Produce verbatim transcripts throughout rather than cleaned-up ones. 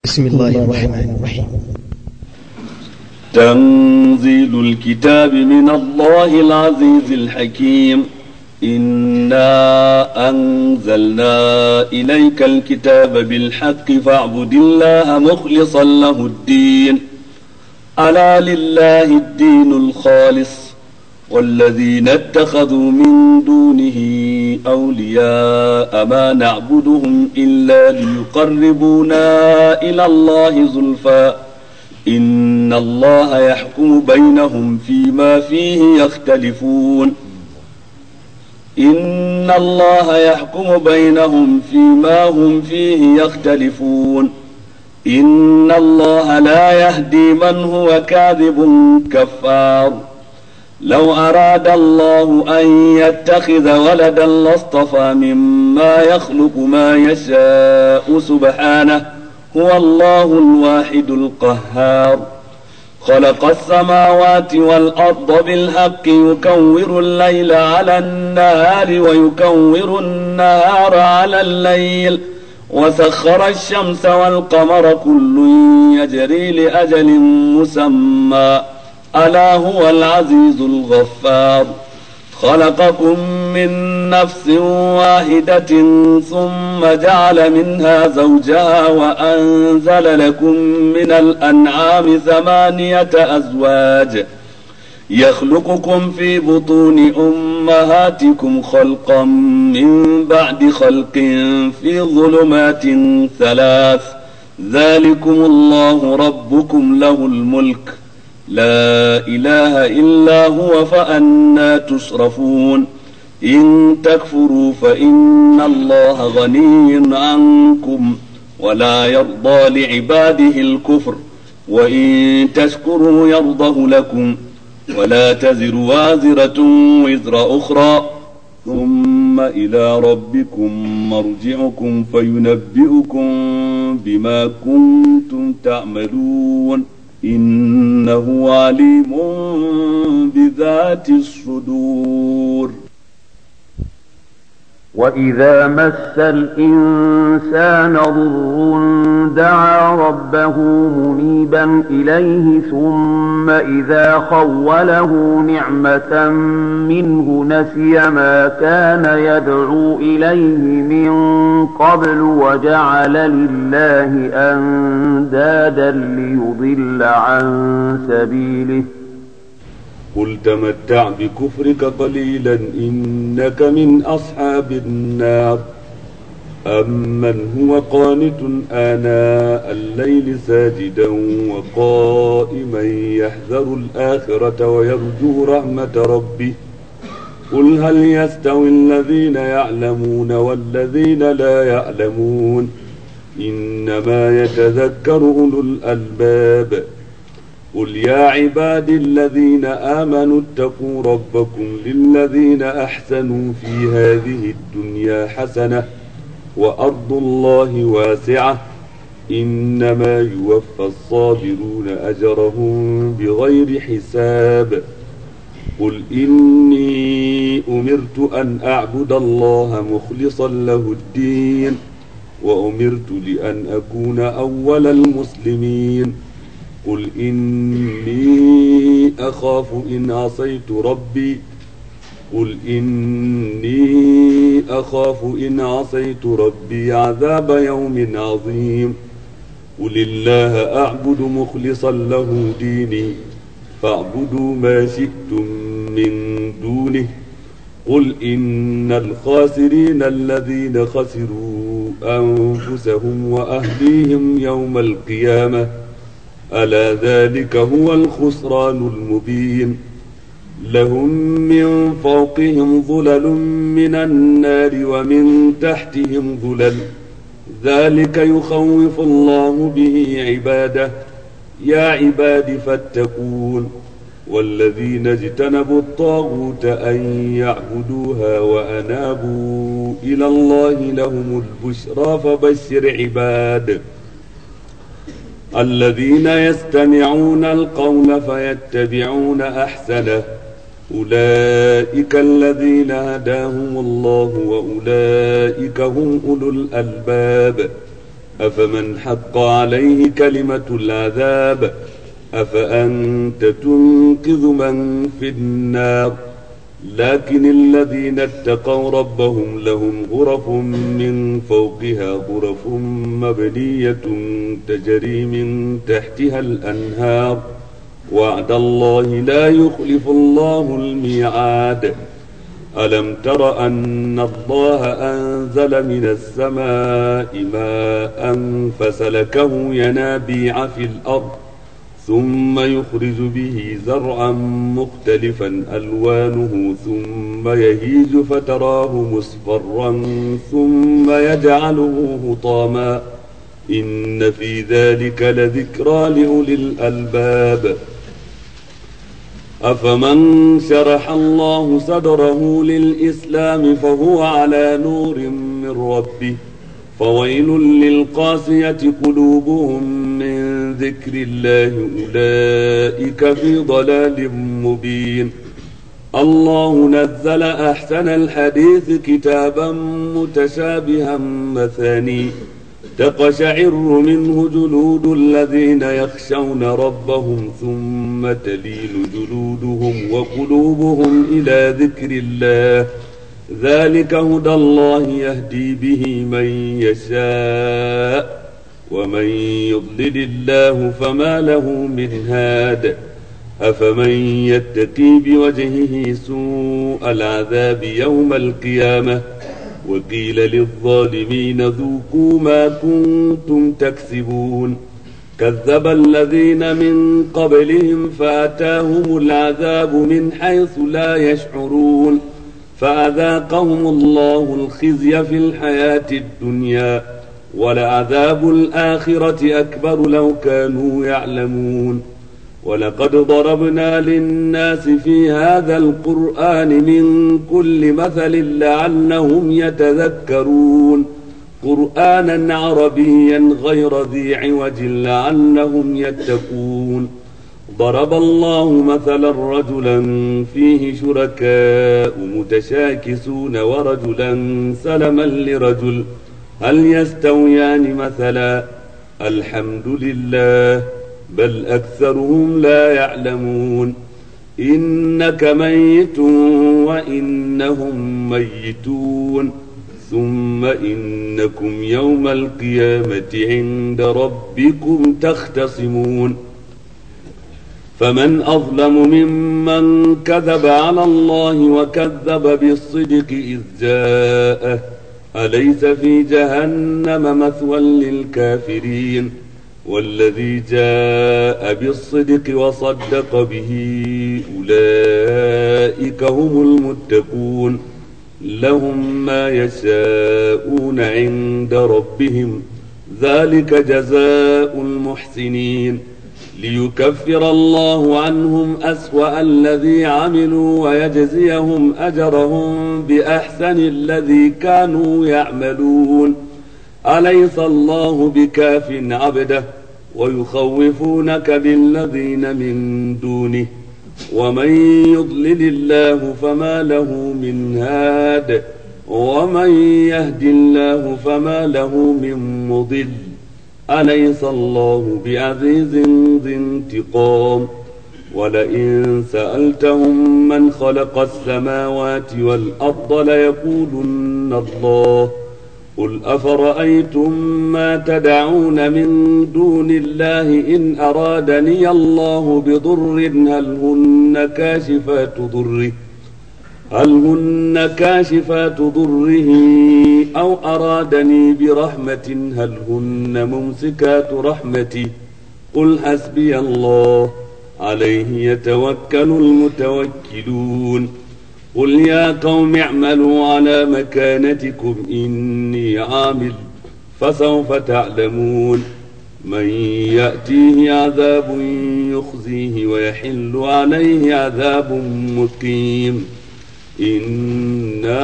بسم الله الرحمن الرحيم. تنزيل الكتاب من الله العزيز الحكيم. إنا أنزلنا إليك الكتاب بالحق فاعبد الله مخلصا له الدين. ألا لله الدين الخالص والذين اتخذوا من دونه أولياء ما نعبدهم إلا ليقربونا إلى الله زلفى إن الله يحكم بينهم فيما فيه يختلفون. إن الله يحكم بينهم فيما هم فيه يختلفون. إن الله لا يهدي من هو كاذب كفار. لو أراد الله أن يتخذ ولدا لاصطفى مما يخلق ما يشاء سبحانه هو الله الواحد القهار. خلق السماوات والأرض بالحق يكور الليل على النهار ويكور النهار على الليل وسخر الشمس والقمر كل يجري لأجل مسمى ألا هو العزيز الغفار. خلقكم من نفس واحدة ثم جعل منها زوجها وأنزل لكم من الأنعام ثمانية أزواج يخلقكم في بطون أمهاتكم خلقا من بعد خلق في ظلمات ثلاث ذلكم الله ربكم له الملك لا إله إلا هو فأنى تصرفون. إن تكفروا فإن الله غني عنكم ولا يرضى لعباده الكفر وإن تشكروا يرضه لكم ولا تزر وازرة وزر أخرى ثم إلى ربكم مرجعكم فينبئكم بما كنتم تعملون إنه عليم بذات الصدور. وإذا مس الإنسان ضر دعا ربه منيبا إليه ثم إذا خوله نعمة منه نسي ما كان يدعو إليه من قبل وجعل لله أندادا ليضل عن سبيله. قل تمتع بكفرك قليلا إنك من أصحاب النار. أمن هو قانت آناء الليل ساجدا وقائما يحذر الآخرة ويرجو رحمة ربه قل هل يستوي الذين يعلمون والذين لا يعلمون إنما يتذكر أولو الألباب. قل يا عبادي الذين آمنوا اتقوا ربكم للذين أحسنوا في هذه الدنيا حسنة وأرض الله واسعة إنما يوفى الصابرون أجرهم بغير حساب. قل إني أمرت أن أعبد الله مخلصا له الدين وأمرت لأن أكون أول المسلمين. قل إني أخاف إن عصيت ربي قل إني أخاف إن عصيت ربي عذاب يوم عظيم. قل الله أعبد مخلصا له ديني فاعبدوا ما شئتم من دونه. قل إن الخاسرين الذين خسروا أنفسهم وأهليهم يوم القيامة ألا ذلك هو الخسران المبين. لهم من فوقهم ظلل من النار ومن تحتهم ظلل ذلك يخوف الله به عباده يا عباد فاتقون. والذين اجتنبوا الطاغوت أن يعبدوها وأنابوا إلى الله لهم البشرى فبشر عباد الذين يستمعون القول فيتبعون أحسنه أولئك الذين هداهم الله وأولئك هم أولو الألباب. أفمن حق عليه كلمة العذاب أفأنت تنقذ من في النار. لكن الذين اتقوا ربهم لهم غرف من فوقها غرف مبنية تجري من تحتها الأنهار وعد الله لا يخلف الله الميعاد. ألم تر أن الله أنزل من السماء ماء فسلكه ينابيع في الأرض ثم يخرج به زرعا مختلفا ألوانه ثم يهيج فتراه مصفرا ثم يجعله هطاما إن في ذلك لذكرى لأولي الألباب. أفمن شرح الله صدره للإسلام فهو على نور من ربه فويل للقاسية قلوبهم من ذكر الله أولئك في ضلال مبين. الله نزل أحسن الحديث كتابا متشابها مثاني تقشعر منه جلود الذين يخشون ربهم ثم تلين جلودهم وقلوبهم إلى ذكر الله ذلك هدى الله يهدي به من يشاء ومن يضلل الله فما له من هاد. أفمن يتقي بوجهه سوء العذاب يوم القيامة وقيل للظالمين ذوقوا ما كنتم تكسبون. كذب الذين من قبلهم فأتاهم العذاب من حيث لا يشعرون فأذاقهم الله الخزي في الحياة الدنيا ولعذاب الآخرة أكبر لو كانوا يعلمون. ولقد ضربنا للناس في هذا القرآن من كل مثل لعلهم يتذكرون قرآنا عربيا غير ذي عوج لعلهم يتقون. ضرب الله مثلا رجلا فيه شركاء متشاكسون ورجلا سلما لرجل هل يستويان مثلا الحمد لله بل أكثرهم لا يعلمون. إنك ميت وإنهم ميتون ثم إنكم يوم القيامة عند ربكم تختصمون. فمن أظلم ممن كذب على الله وكذب بالصدق إذ جاءه أليس في جهنم مثوى للكافرين والذي جاء بالصدق وصدق به أولئك هم المتقون لهم ما يشاءون عند ربهم ذلك جزاء المحسنين ليكفر الله عنهم أسوأ الذي عملوا ويجزيهم أجرهم بأحسن الذي كانوا يعملون. أليس الله بكاف عبده ويخوفونك بالذين من دونه ومن يضلل الله فما له من هاد ومن يهد الله فما له من مضل. أليس الله بعزيز ذي انتقام. ولئن سألتهم من خلق السماوات والأرض ليقولن الله قل أفرأيتم ما تدعون من دون الله إن أرادني الله بضر هل هن كاشفات ضره هل هن كاشفات ضره أو أرادني برحمة هل هن ممسكات رحمتي قل حسبي الله عليه يتوكل المتوكلون. قل يا قوم اعملوا على مكانتكم إني عامل فسوف تعلمون من يأتيه عذاب يخزيه ويحل عليه عذاب مقيم. إنا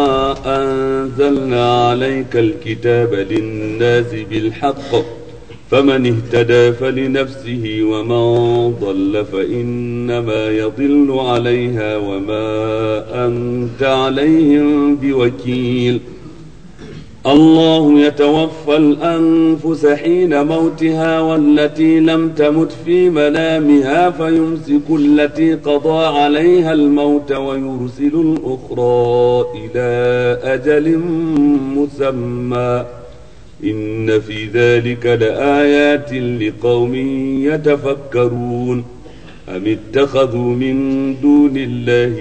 أنزلنا عليك الكتاب للناس بالحق فمن اهتدى فلنفسه ومن ضل فإنما يضل عليها وما أنت عليهم بوكيل. الله يتوفى الأنفس حين موتها والتي لم تمت في منامها فيمسك التي قضى عليها الموت ويرسل الأخرى إلى أجل مسمى إن في ذلك لآيات لقوم يتفكرون أم اتخذوا من دون الله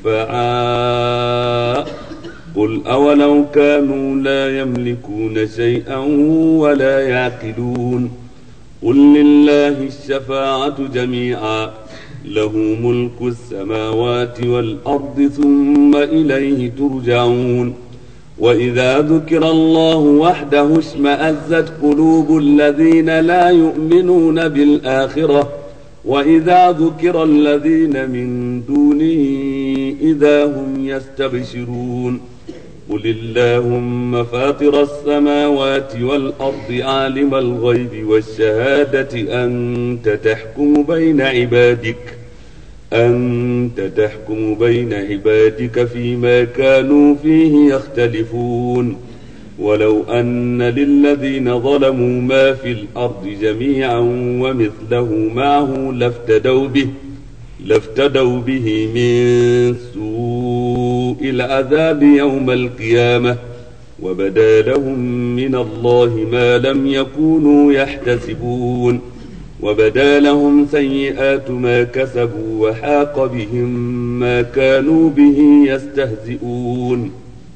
شفعاء قل أولو كانوا لا يملكون شيئا ولا يعقلون قل لله الشفاعة جميعا له ملك السماوات والأرض ثم إليه ترجعون وإذا ذكر الله وحده اشمأزت قلوب الذين لا يؤمنون بالآخرة وإذا ذكر الذين من دونه إذا هم يستبشرون قل اللهم فاطر السماوات والأرض عالم الغيب والشهادة أنت تحكم بين عبادك أنت تحكم بين عبادك فيما كانوا فيه يختلفون ولو أن للذين ظلموا ما في الأرض جميعا ومثله معه لافتدوا به لافتدوا به من سوء العذاب يوم القيامة وبدا لهم من الله ما لم يكونوا يحتسبون وبدا لهم سيئات ما كسبوا وحاق بهم ما كانوا به يستهزئون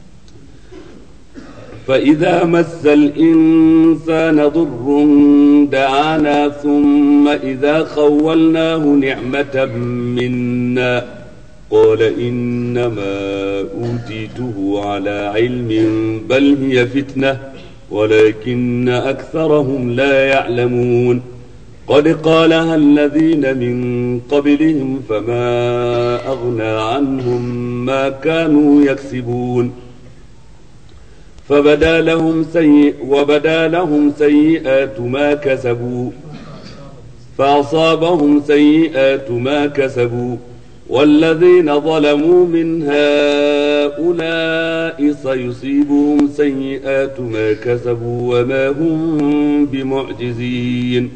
فإذا مس الإنسان ضر دعانا ثم إذا خولناه نعمة منا قال إنما أوتيته على علم بل هي فتنة ولكن أكثرهم لا يعلمون قد قالها الذين من قبلهم فما أغنى عنهم ما كانوا يكسبون فبدا لهم سيء وبدا لهم سيئات ما كسبوا فأصابهم سيئات ما كسبوا والذين ظلموا من هؤلاء سيصيبهم سيئات ما كسبوا وما هم بمعجزين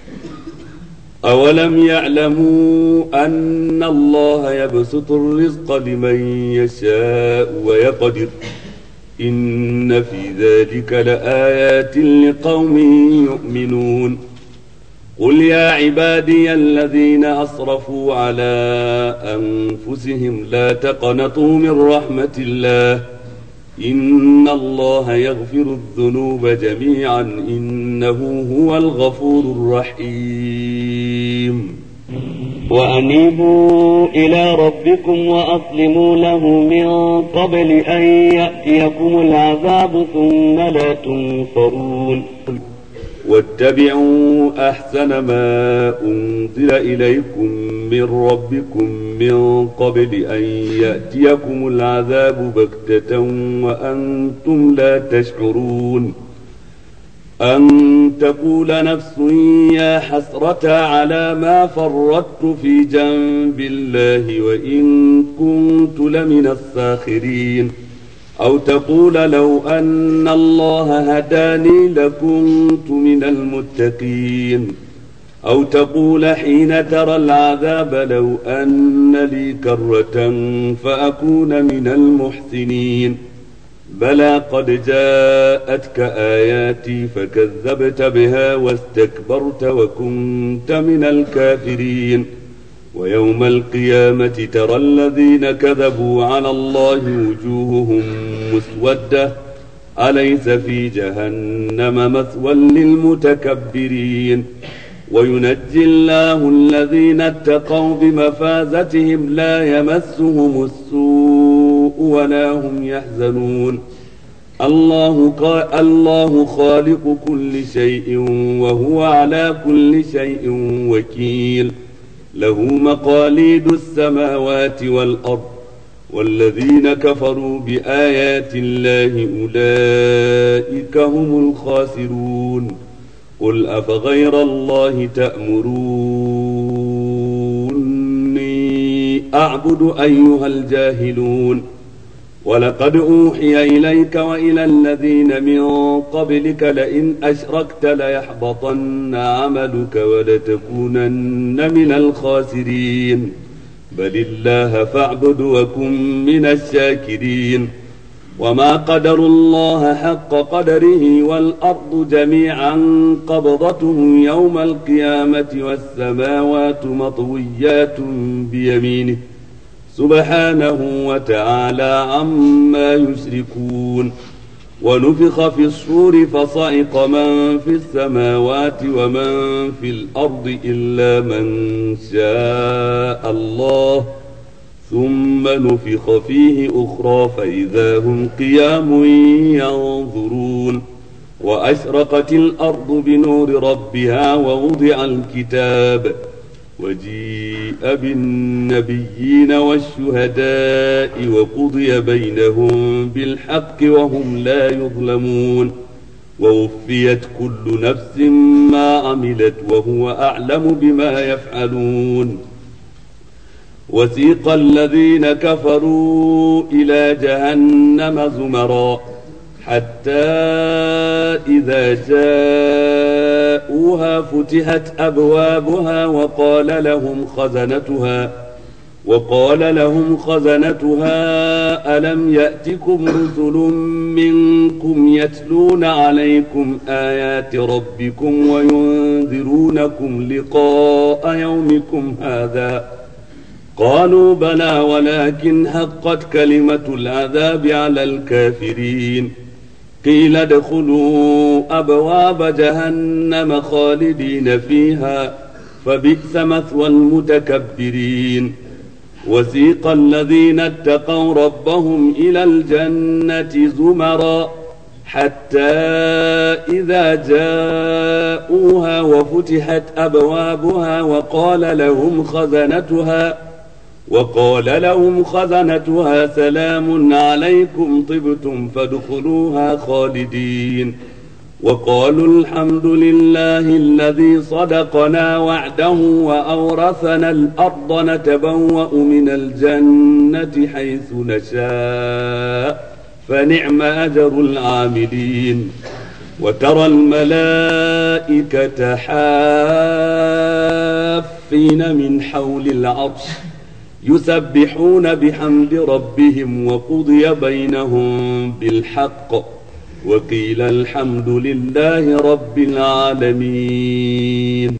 أولم يعلموا أن الله يبسط الرزق لمن يشاء ويقدر إن في ذلك لآيات لقوم يؤمنون قل يا عبادي الذين أسرفوا على أنفسهم لا تقنطوا من رحمة الله إن الله يغفر الذنوب جميعا إنه هو الغفور الرحيم وأنيبوا إلى ربكم وأسلموا له من قبل أن يأتيكم العذاب ثم لا تنصرون واتبعوا أحسن ما أنزل إليكم من ربكم من قبل أن يأتيكم العذاب بغتة وأنتم لا تشعرون أن تقول نفس يا حسرة على ما فرطت في جنب الله وإن كنت لمن الساخرين أو تقول لو أن الله هداني لكنت من المتقين أو تقول حين ترى العذاب لو أن لي كرة فأكون من المحسنين بلى قد جاءتك آياتي فكذبت بها واستكبرت وكنت من الكافرين ويوم القيامة ترى الذين كذبوا على الله وجوههم مسودة أليس في جهنم مثوى للمتكبرين وينجي الله الذين اتقوا بمفازتهم لا يمسهم السوء ولا هم يحزنون الله, الله خالق كل شيء وهو على كل شيء وكيل له مقاليد السماوات والأرض والذين كفروا بآيات الله أولئك هم الخاسرون قل أفغير الله تأمروني أعبد أيها الجاهلون ولقد أوحي إليك وإلى الذين من قبلك لئن أشركت ليحبطن عملك ولتكونن من الخاسرين بل الله فاعبد وكن من الشاكرين وما قدروا الله حق قدره والأرض جميعا قبضته يوم القيامة والسماوات مطويات بيمينه سبحانه وتعالى عما يشركون ونفخ في الصور فصعق من في السماوات ومن في الأرض إلا من شاء الله ثم نفخ فيه أخرى فإذا هم قيام ينظرون وأشرقت الأرض بنور ربها ووضع الكتاب وجيء بالنبيين والشهداء وقضي بينهم بالحق وهم لا يظلمون ووفيت كل نفس ما عملت وهو أعلم بما يفعلون وسيق الذين كفروا إلى جهنم زمرا حتى إذا جاءوها فتحت أبوابها وقال لهم خزنتها وقال لهم خزنتها ألم يأتكم رسل منكم يتلون عليكم آيات ربكم وينذرونكم لقاء يومكم هذا قالوا بلى ولكن حقت كلمة العذاب على الكافرين قيل ادخلوا أبواب جهنم خالدين فيها فبئس مثوى المتكبرين وسيق الذين اتقوا ربهم إلى الجنة زمرا حتى إذا جاءوها وفتحت أبوابها وقال لهم خزنتها وقال لهم خزنتها سلام عليكم طبتم فادخلوها خالدين وقالوا الحمد لله الذي صدقنا وعده وأورثنا الأرض نتبوأ من الجنة حيث نشاء فنعم أجر العاملين وترى الملائكة حافين من حول العرش يسبحون بحمد ربهم وقضي بينهم بالحق وقيل الحمد لله رب العالمين.